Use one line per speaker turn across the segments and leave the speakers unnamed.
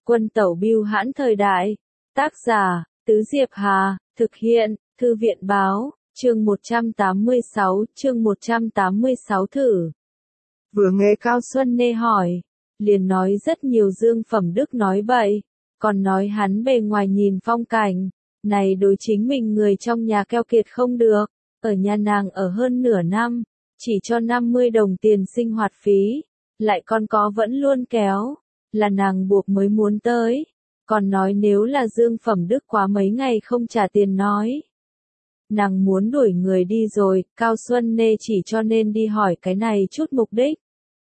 Quân tẩu bưu hãn thời đại. Tác giả, Tứ Diệp Hà, thực hiện, Thư viện báo, chương 186 thử. Vừa nghe Cao Xuân Nê hỏi, liền nói rất nhiều Dương Phẩm Đức nói bậy, còn nói hắn bề ngoài nhìn phong cảnh, này đối chính mình người trong nhà keo kiệt không được, ở nhà nàng ở hơn nửa năm, chỉ cho 50 đồng tiền sinh hoạt phí, lại còn có vẫn luôn kéo, là nàng buộc mới muốn tới, còn nói nếu là Dương Phẩm Đức quá mấy ngày không trả tiền nói. Nàng muốn đuổi người đi rồi, Cao Xuân Nê chỉ cho nên đi hỏi cái này chút mục đích.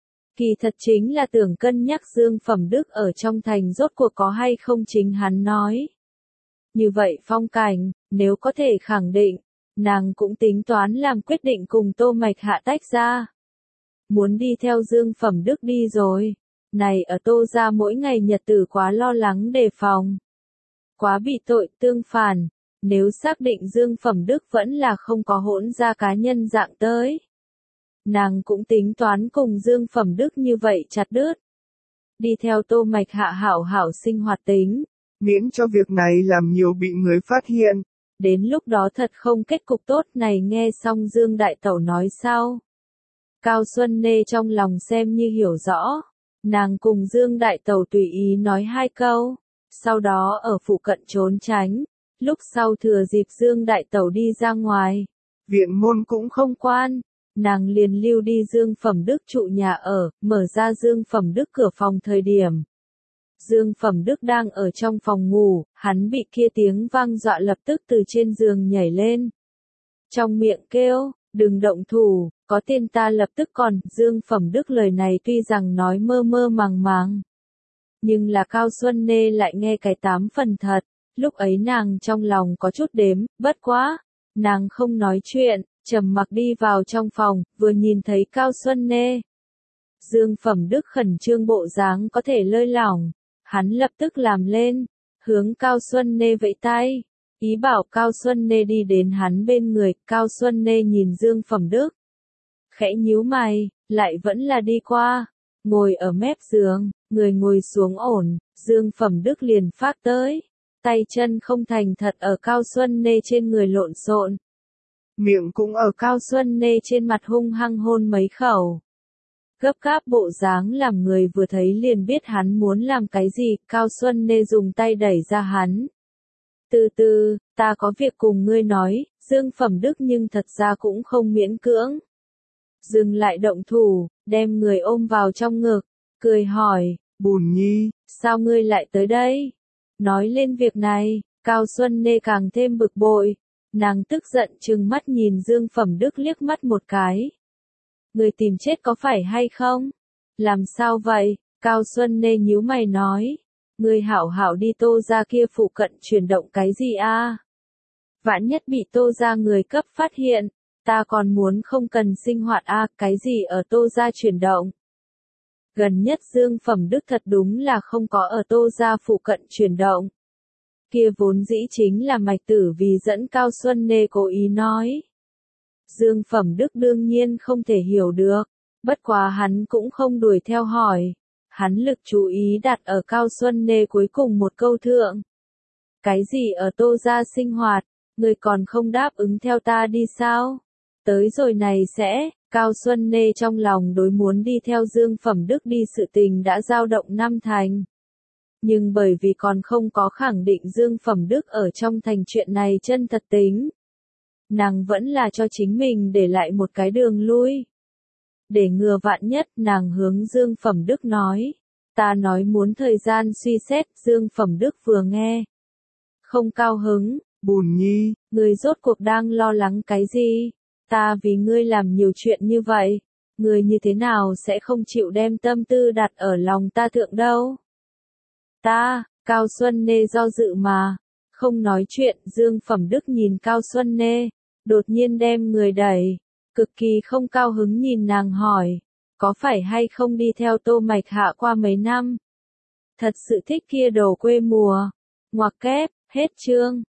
Kỳ thật chính là tưởng cân nhắc Dương Phẩm Đức ở trong thành rốt cuộc có hay không chính hắn nói. Như vậy phong cảnh, nếu có thể khẳng định, nàng cũng tính toán làm quyết định cùng Tô Mạch Hạ tách ra. Muốn đi theo Dương Phẩm Đức đi rồi. Này ở Tô gia mỗi ngày nhật tử quá lo lắng đề phòng. Quá bị tội tương phản. Nếu xác định Dương Phẩm Đức vẫn là không có hỗn ra cá nhân dạng tới. Nàng cũng tính toán cùng Dương Phẩm Đức như vậy chặt đứt. Đi theo Tô Mạch Hạ hảo hảo sinh hoạt tính.
Miễn cho việc này làm nhiều bị người phát hiện.
Đến lúc đó thật không kết cục tốt này nghe xong Dương Đại Tẩu nói sau. Cao Xuân Nê trong lòng xem như hiểu rõ. Nàng cùng Dương Đại Tẩu tùy ý nói hai câu. Sau đó ở phụ cận trốn tránh. Lúc sau thừa dịp Dương Đại Tẩu đi ra ngoài.
Viện môn cũng
không quan. Nàng liền lưu đi Dương Phẩm Đức trụ nhà ở, mở ra Dương Phẩm Đức cửa phòng thời điểm. Dương Phẩm Đức đang ở trong phòng ngủ, hắn bị kia tiếng vang dọa lập tức từ trên giường nhảy lên. Trong miệng kêu, đừng động thủ, có tên ta lập tức còn, Dương Phẩm Đức lời này tuy rằng nói mơ mơ màng màng. Nhưng là Cao Xuân Nê lại nghe cái 8 phần thật, lúc ấy nàng trong lòng có chút đếm, bất quá. Nàng không nói chuyện, trầm mặc đi vào trong phòng, vừa nhìn thấy Cao Xuân Nê. Dương Phẩm Đức khẩn trương bộ dáng có thể lơi lỏng, hắn lập tức làm lên, hướng Cao Xuân Nê vẫy tay, ý bảo Cao Xuân Nê đi đến hắn bên người, Cao Xuân Nê nhìn Dương Phẩm Đức. Khẽ nhíu mày, lại vẫn là đi qua, ngồi ở mép giường, người ngồi xuống ổn, Dương Phẩm Đức liền phát tới, tay chân không thành thật ở Cao Xuân Nê trên người lộn xộn.
Miệng cũng ở
Cao Xuân Nê trên mặt hung hăng hôn mấy khẩu. Gấp gáp bộ dáng làm người vừa thấy liền biết hắn muốn làm cái gì, Cao Xuân Nê dùng tay đẩy ra hắn. Từ từ, ta có việc cùng ngươi nói, Dương Phẩm Đức nhưng thật ra cũng không miễn cưỡng. Dừng lại động thủ, đem người ôm vào trong ngực, cười hỏi,
Bùn Nhi,
sao ngươi lại tới đây? Nói lên việc này, Cao Xuân Nê càng thêm bực bội. Nàng tức giận trừng mắt nhìn Dương Phẩm Đức liếc mắt một cái. Người tìm chết có phải hay không? Làm sao vậy? Cao Xuân Nê nhíu mày nói. Người hảo hảo đi Tô gia kia phụ cận chuyển động cái gì a? Vạn nhất bị Tô gia người cấp phát hiện, ta còn muốn không cần sinh hoạt a, cái gì ở Tô gia chuyển động? Gần nhất Dương Phẩm Đức thật đúng là không có ở Tô gia phụ cận chuyển động. Kia vốn dĩ chính là Mạch Tử vì dẫn Cao Xuân Nê cố ý nói. Dương Phẩm Đức đương nhiên không thể hiểu được, bất quá hắn cũng không đuổi theo hỏi. Hắn lực chú ý đặt ở Cao Xuân Nê cuối cùng một câu thượng. Cái gì ở Tô gia sinh hoạt, người còn không đáp ứng theo ta đi sao? Tới rồi này sẽ, Cao Xuân Nê trong lòng đối muốn đi theo Dương Phẩm Đức đi sự tình đã dao động 5 thành. Nhưng bởi vì còn không có khẳng định Dương Phẩm Đức ở trong thành chuyện này chân thật tính. Nàng vẫn là cho chính mình để lại một cái đường lui. Để ngừa vạn nhất nàng hướng Dương Phẩm Đức nói. Ta nói muốn thời gian suy xét, Dương Phẩm Đức vừa nghe. Không cao hứng,
Bùn Nhi,
ngươi rốt cuộc đang lo lắng cái gì? Ta vì ngươi làm nhiều chuyện như vậy. Ngươi như thế nào sẽ không chịu đem tâm tư đặt ở lòng ta thượng đâu? Ta, Cao Xuân Nê do dự mà, không nói chuyện, Dương Phẩm Đức nhìn Cao Xuân Nê, đột nhiên đem người đẩy, cực kỳ không cao hứng nhìn nàng hỏi, có phải hay không đi theo Tô Mạch Hạ qua mấy năm? Thật sự thích kia đồ quê mùa, ngoặc kép, hết chương.